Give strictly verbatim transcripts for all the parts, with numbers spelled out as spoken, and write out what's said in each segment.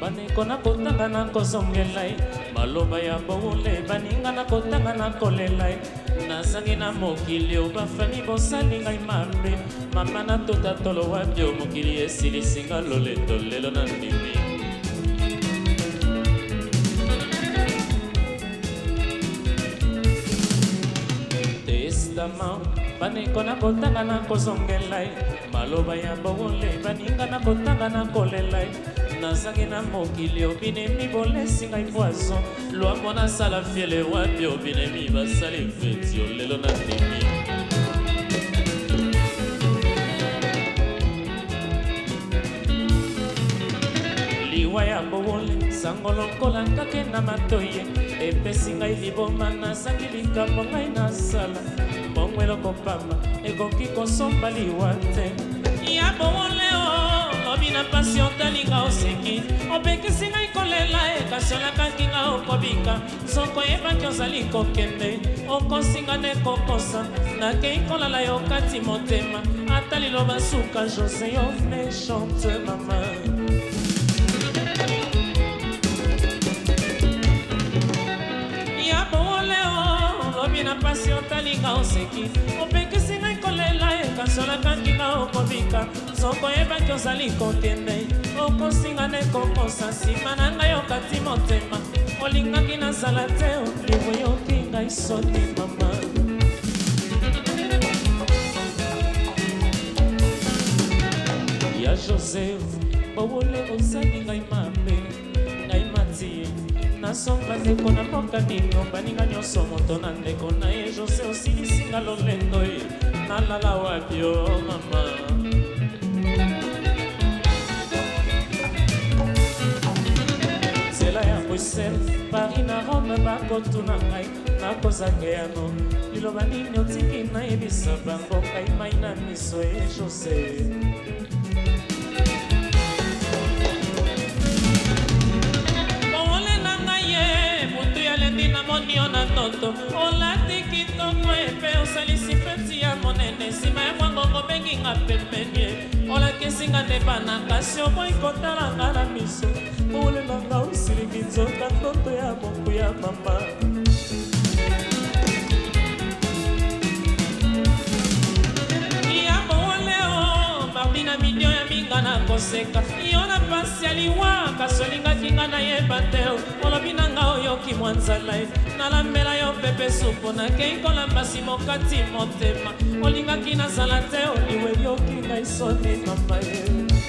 Baneko na kotanga na kozongelai maloba ya bowole baninga na kotanga na kolelai nazangi na mokili bafani bosali ngai mabe mama na tota tolo wabio mokili esilisinga loleto lelo na ndimi testament baneko na kotanga na kozongelai maloba ya bowole baninga na kotanga na kolelai nazangi na mokili obinemi bolesi ngai poison lwambo nasala fiele wapi obinemi basali feti olelo na ndimi liwa ya bowole sango lokola nkake na matoye epesi ngai liboma nazangi likambo ngai nasala mbongo eloko pamba ekoki kosomba liwa te ya bowole o lobi na pasi otalinga oseki opekisi ngai kolela ekasolakaki nga okobika soko yebaki ozali kokende okosinga nde kokosa nakei kolala yo kati motema ata liloba suka jose yo méchante mama ya bowole o lobi na pasi otalinga oseki opekisi ngai kolela ekasolakaki nga okobika soko yebaki ozali kokende okosinga nde kokosa nsima na ngai okati motema olingaki nazala te olivo yoki ngai soni mama ya joseph bowole ozali ngai mabe ngai matie nasomba ndeko na mboka dino baninga nyonso moto na ndeko na ye jose osilisinga lolendo ye nalala wapi o mama nzela ya bruxelles paris na rome bakotuna ngai nakozake yano liloba nini otiki nayebisa bango ngai mai na miso ye jose bowole na ngai ye butu ya lendi na monio na ndoto olati kitoko epe osalisi feti ya monene nsima ya mwangongo benginga pembenie olakisinga nde banakasi oboyi kotalanga na miso bowole na nga osiliki nzoka ndoto ya moku ya mama ya bowole o mardi na midio ya minga na koseka yo na pasi ya liwa kasi olingaki nga nayeba te olobi na nga oyoki mwa nzala nalambela yo pepe supu nakei kolamba nsima okati motema olingaki nazala te oliwe yoki ngai soni mama ye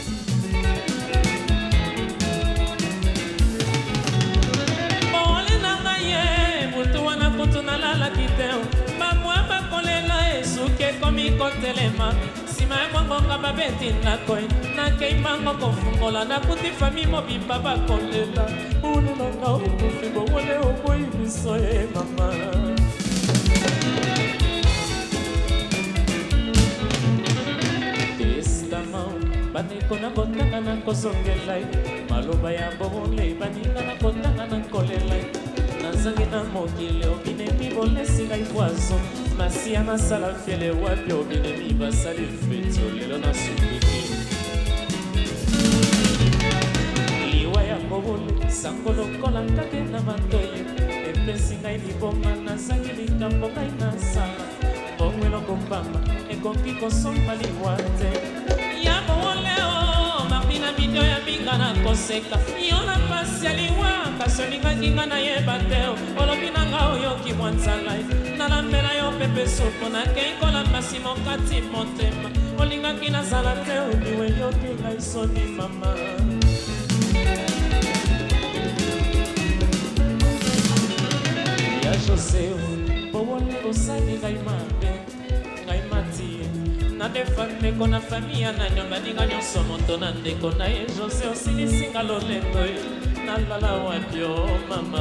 bowole na ngai ye butu wana kutu nalalaki te bamwa bakolela esuki ekomi kotelema nsima ya mwangonga babeti ndako nakei mbango kofungola nakuti fami mobimba bakolela bowole na nga okufi bowole oboyi biso ye mama testament baneko na kotanga na kozongelai maloba ya bowole baninga na kotanga na kolelai nazangi na mokili obinemi bolesi ngai poison masiya nasala fiele wapi obinemi basali feti olelo na sukiki liwa ya bowole sango lokola nkake na matoye epesi ngai liboma nazangi likambo ngai nasala mbongo eloko pamba ekoki kosomba liwa te ya bowole o mardi na midio ya minga na koseka yo na pasi ya liwa kasi olingaki nga nayeba te olobi na nga oyoki mwa nzala nalambela yo pepe supu nakei kolamba nsima okati motema olingaki nazala te oliwe yoki ngai soni mama ya jose bowole osali ngai mabe ngai matie nadefa ndeko na famia na nyonga ninga nyonso moto na ndeko na ye jose osilisinga lolendo ye nalala wapi o mama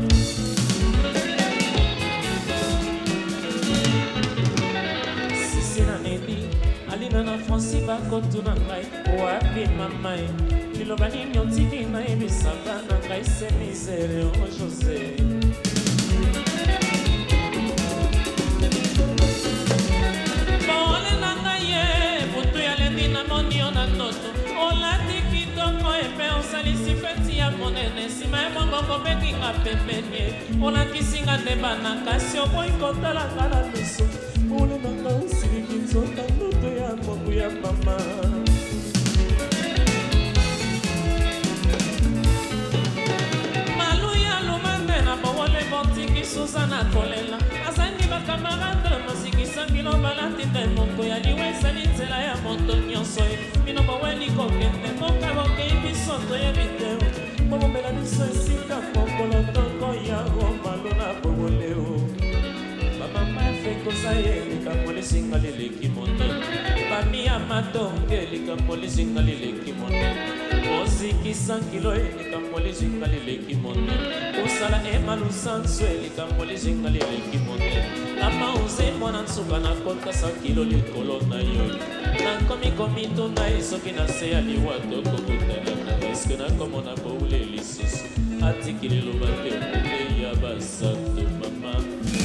sisi na nedi alina na franci bakotuna ngai wapi mama ye liloba nini otiki nayebisa bana ngai se misere o jose bowole na ngai ye butu ya lendi na monio na ndoto olati kitoko epe osali osalisi feti ya monene nsima ya mongongo bekinga pembeni olakisinga nde bana kasi oboyi kotalanga na miso mole nanga osiliki nzota ndoto ya mobu ya mama malu ya lumande na bowole botiki suza na kolela azangi bakamarade mosikisa bino balatinda moko ya liwa ezali nzela ya moto nyonso ye bino boweli kokende moka bokei biso toyebi te bomomela biso esika mokolo toko yango malu na bowoleo bamama efekoza ye likambo lisinga lileki monene bami ya matonge likambo lisinga lileki monene osikisa nkilo ye likambo lisinga lileki monene osala emalusanso ye likambo lisinga lileki monene amauze mwana nsuka na kotasa kilo likolo na yo nakomi komituna ye soki na se ya liwa tokokotalaka eske nakomona boule lisusu atikili loba te okute ya basato mama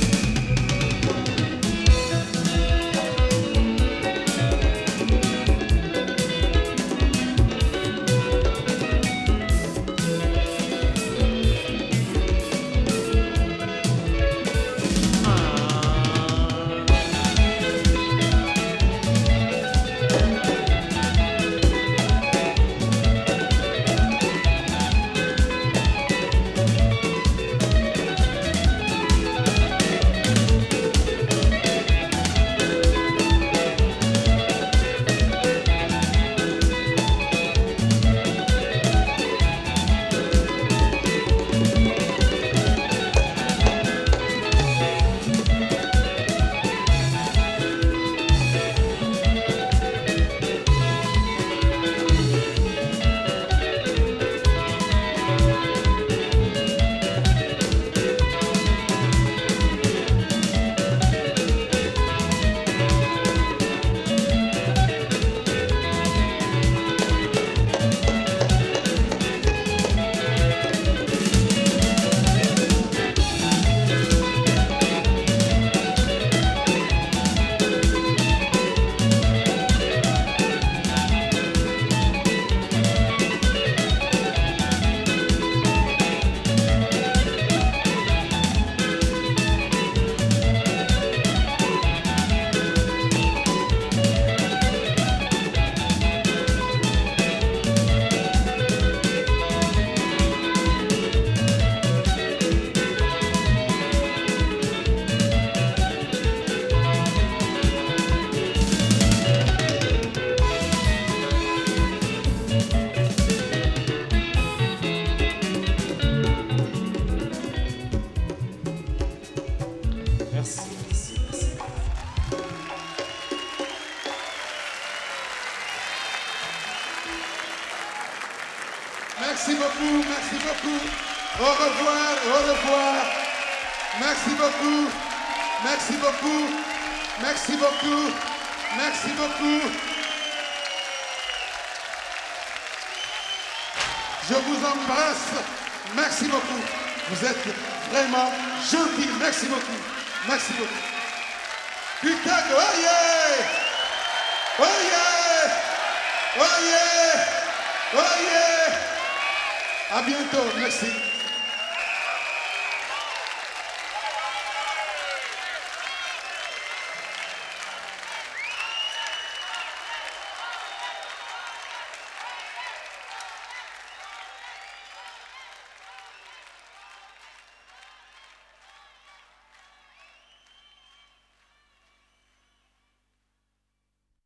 Merci beaucoup, merci beaucoup. Au revoir, au revoir. Merci beaucoup, merci beaucoup, merci beaucoup, merci beaucoup. Je vous embrasse. Merci beaucoup. Vous êtes vraiment gentils. Merci beaucoup. Merci beaucoup. Putain de... Oh yeah! Oh yeah! Oh yeah! Oh yeah! À bientôt. Merci.